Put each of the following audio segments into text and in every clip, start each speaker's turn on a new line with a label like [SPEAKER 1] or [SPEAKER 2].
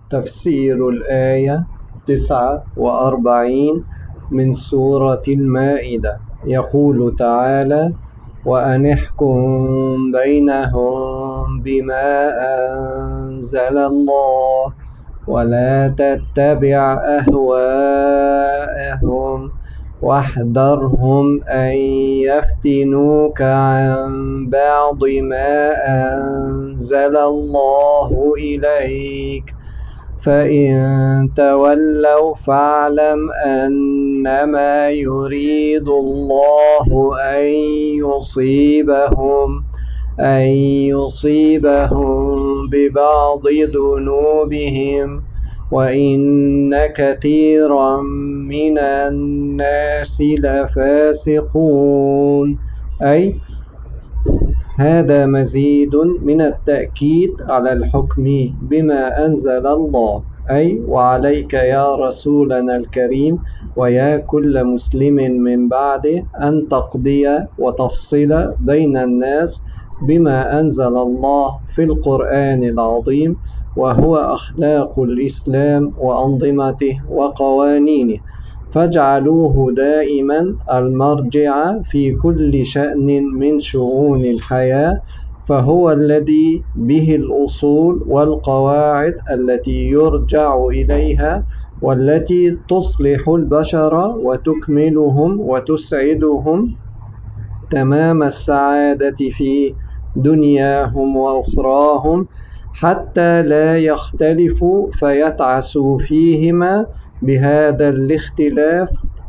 [SPEAKER 1] تفسير الآية 49 من سورة المائدة. يقول تعالى: وأن احكم بينهم بما أنزل الله ولا تتبع أهواءهم واحذرهم أن يفتنوك عن بعض ما أنزل الله إليك، فإن تولوا فاعلم أنما يريد الله أن يصيبهم ببعض ذنوبهم، وإن كثيرا من الناس لفاسقون. أي هذا مزيد من التأكيد على الحكم بما أنزل الله، أي وعليك يا رسولنا الكريم ويا كل مسلم من بعده أن تقضي وتفصل بين الناس بما أنزل الله في القرآن العظيم، وهو أخلاق الإسلام وأنظمته وقوانينه، فاجعلوه دائما المرجع في كل شأن من شؤون الحياة، فهو الذي به الأصول والقواعد التي يرجع إليها، والتي تصلح البشر وتكملهم وتسعدهم تمام السعادة في دنياهم وأخراهم، حتى لا يختلفوا فيتعسوا فيهما بهذا الاختلاف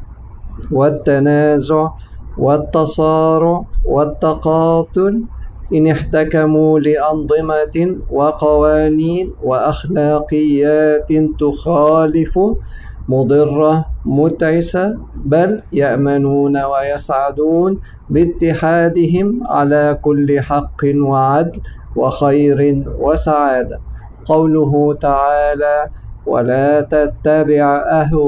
[SPEAKER 1] والتنازع والتصارع والتقاتل، إن احتكموا لأنظمة وقوانين وأخلاقيات تخالف، مضرة متعسة، بل يأمنون ويسعدون باتحادهم على كل حق وعدل وخير وسعادة. قوله تعالى: ولا تتبع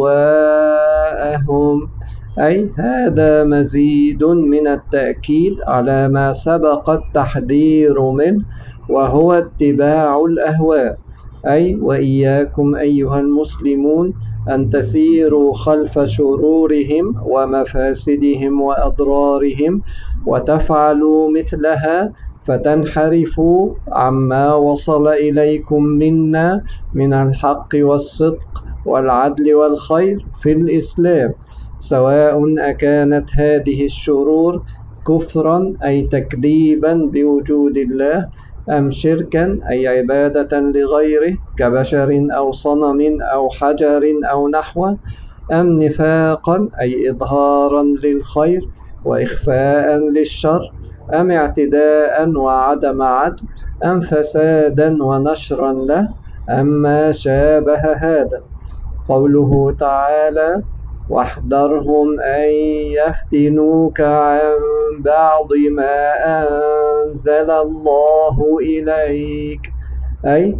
[SPEAKER 1] أهواءهم، أي هذا مزيد من التأكيد على ما سبق التحذير منه، وهو اتباع الأهواء. أي وإياكم أيها المسلمون أن تسيروا خلف شرورهم ومفاسدهم وأضرارهم وتفعلوا مثلها، فتنحرفوا عما وصل إليكم منا من الحق والصدق والعدل والخير في الإسلام، سواء أكانت هذه الشرور كفرا أي تكذيبا بوجود الله، أم شركا أي عبادة لغيره كبشر أو صنم أو حجر أو نحوه، أم نفاقا أي إظهارا للخير وإخفاء للشر، أم اعتداء وعدم عدل، أم فسادا ونشرا له، أم ما شابه هذا. قوله تعالى: واحذرهم أن يفتنوك عن بعض ما أنزل الله إليك، أي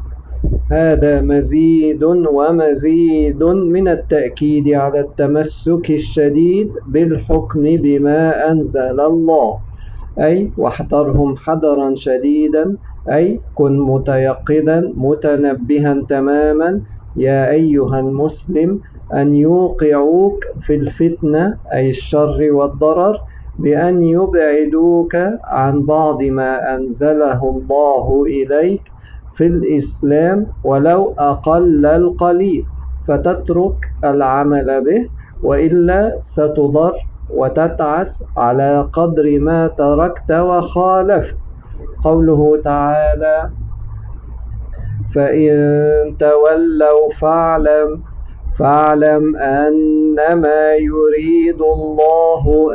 [SPEAKER 1] هذا مزيد ومزيد من التأكيد على التمسك الشديد بالحكم بما أنزل الله، أي واحذرهم حذرا شديدا، أي كن متيقظا متنبها تماما يا أيها المسلم أن يوقعوك في الفتنة أي الشر والضرر، بأن يبعدوك عن بعض ما أنزله الله إليك في الإسلام ولو أقل القليل، فتترك العمل به، وإلا ستضر وتتعس على قدر ما تركت وخالفت. قوله تعالى: فإن تولوا فاعلم أنما يريد الله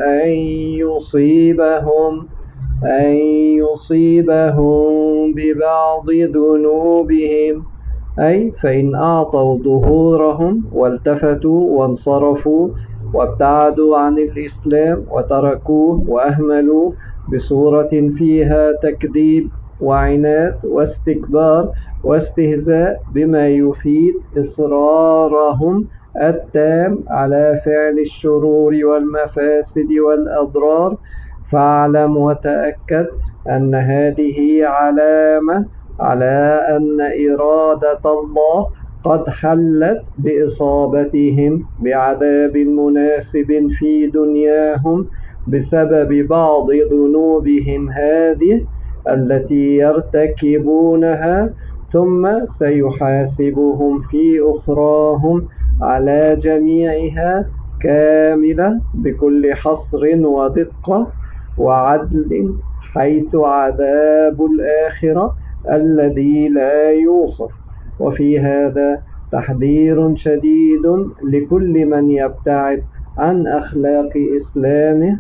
[SPEAKER 1] أن يصيبهم ببعض ذنوبهم، أي فإن أعطوا ظهورهم والتفتوا وانصرفوا وابتعدوا عن الإسلام وتركوه وأهملوا بصورة فيها تكذيب وعناد واستكبار واستهزاء بما يفيد إصرارهم التام على فعل الشرور والمفاسد والأضرار، فاعلم وتأكد أن هذه علامة على أن إرادة الله قد حلت بإصابتهم بعذاب مناسب في دنياهم بسبب بعض ذنوبهم هذه التي يرتكبونها، ثم سيحاسبهم في أخراهم على جميعها كاملة بكل حصر ودقة وعدل، حيث عذاب الآخرة الذي لا يوصف. وفي هذا تحذير شديد لكل من يبتعد عن أخلاق إسلامه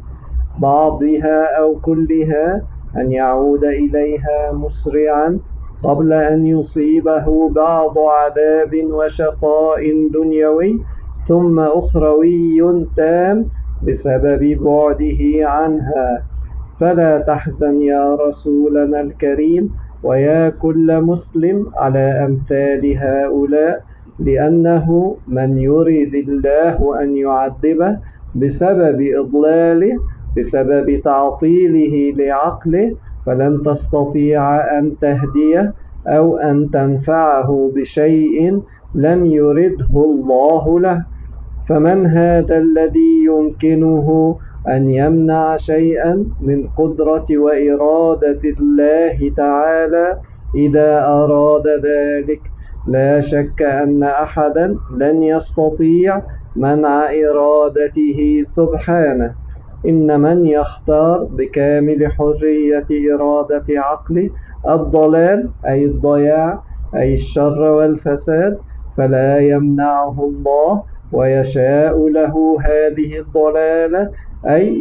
[SPEAKER 1] بعضها أو كلها أن يعود إليها مسرعا قبل أن يصيبه بعض عذاب وشقاء دنيوي ثم أخروي تام بسبب بعده عنها. فلا تحزن يا رسولنا الكريم ويا كل مسلم على أمثال هؤلاء، لأنه من يريد الله أن يعذبه بسبب إضلاله، بسبب تعطيله لعقله، فلن تستطيع أن تهديه أو أن تنفعه بشيء لم يرده الله له. فمن هذا الذي يمكنه أن يمنع شيئا من قدرة وإرادة الله تعالى إذا أراد ذلك؟ لا شك أن أحدا لن يستطيع منع إرادته سبحانه. إن من يختار بكامل حرية إرادة عقله الضلال أي الضياع أي الشر والفساد فلا يمنعه الله، ويشاء له هذه الضلالة أي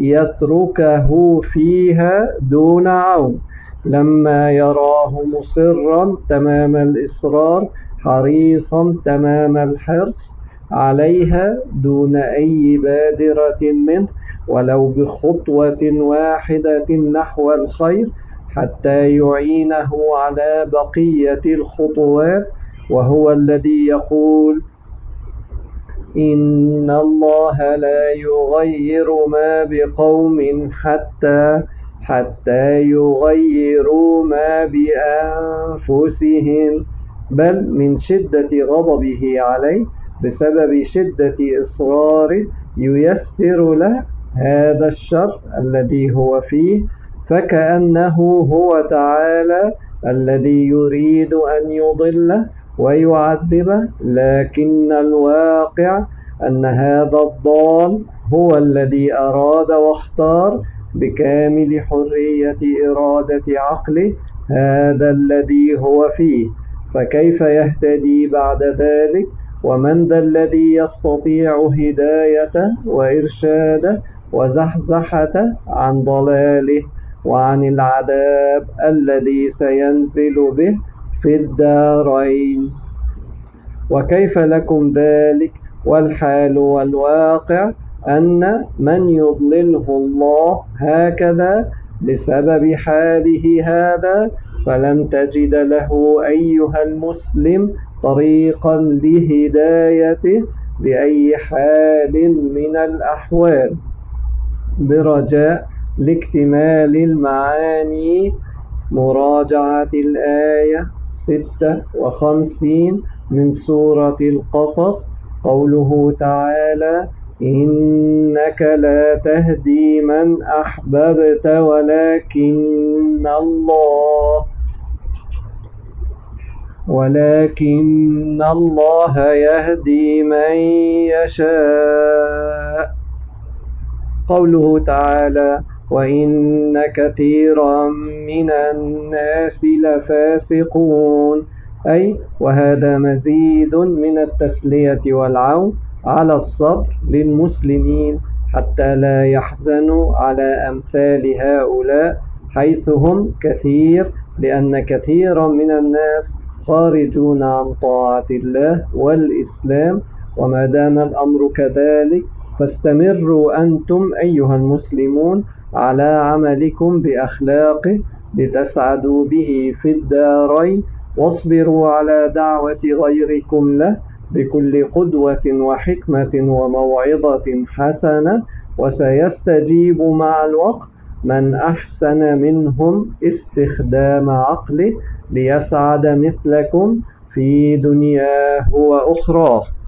[SPEAKER 1] يتركه فيها دون عون، لما يراه مصرا تمام الإصرار حريصا تمام الحرص عليها دون أي بادرة منه ولو بخطوة واحدة نحو الخير، حتى يعينه على بقية الخطوات. وهو الذي يقول: إن الله لا يغير ما بقوم حتى يغيروا ما بأنفسهم، بل من شدة غضبه عليه بسبب شدة إصراره ييسر له هذا الشر الذي هو فيه، فكأنه هو تعالى الذي يريد أن يضله ويعذبه، لكن الواقع أن هذا الضال هو الذي أراد واختار بكامل حرية إرادة عقله هذا الذي هو فيه، فكيف يهتدي بعد ذلك؟ ومن ذا الذي يستطيع هدايته وإرشاده وزحزحته عن ضلاله وعن العذاب الذي سينزل به في الدارين؟ وكيف لكم ذلك والحال والواقع أن من يضلله الله هكذا بسبب حاله هذا فلن تجد له أيها المسلم طريقا لهدايته بأي حال من الأحوال. برجاء لاكتمال المعاني مراجعة الآية 56 من سورة القصص، قوله تعالى: إنك لا تهدي من أحببت ولكن الله يهدي من يشاء. قوله تعالى: وإن كثيرا من الناس لفاسقون، أي وهذا مزيد من التسلية والعون على الصبر للمسلمين حتى لا يحزنوا على أمثال هؤلاء حيث هم كثير، لأن كثيرا من الناس خارجون عن طاعة الله والإسلام. وما دام الأمر كذلك فاستمروا أنتم أيها المسلمون على عملكم بأخلاقه لتسعدوا به في الدارين، واصبروا على دعوة غيركم له بكل قدوة وحكمة وموعظة حسنة، وسيستجيب مع الوقت من أحسن منهم استخدام عقله ليسعد مثلكم في دنياه وأخراه.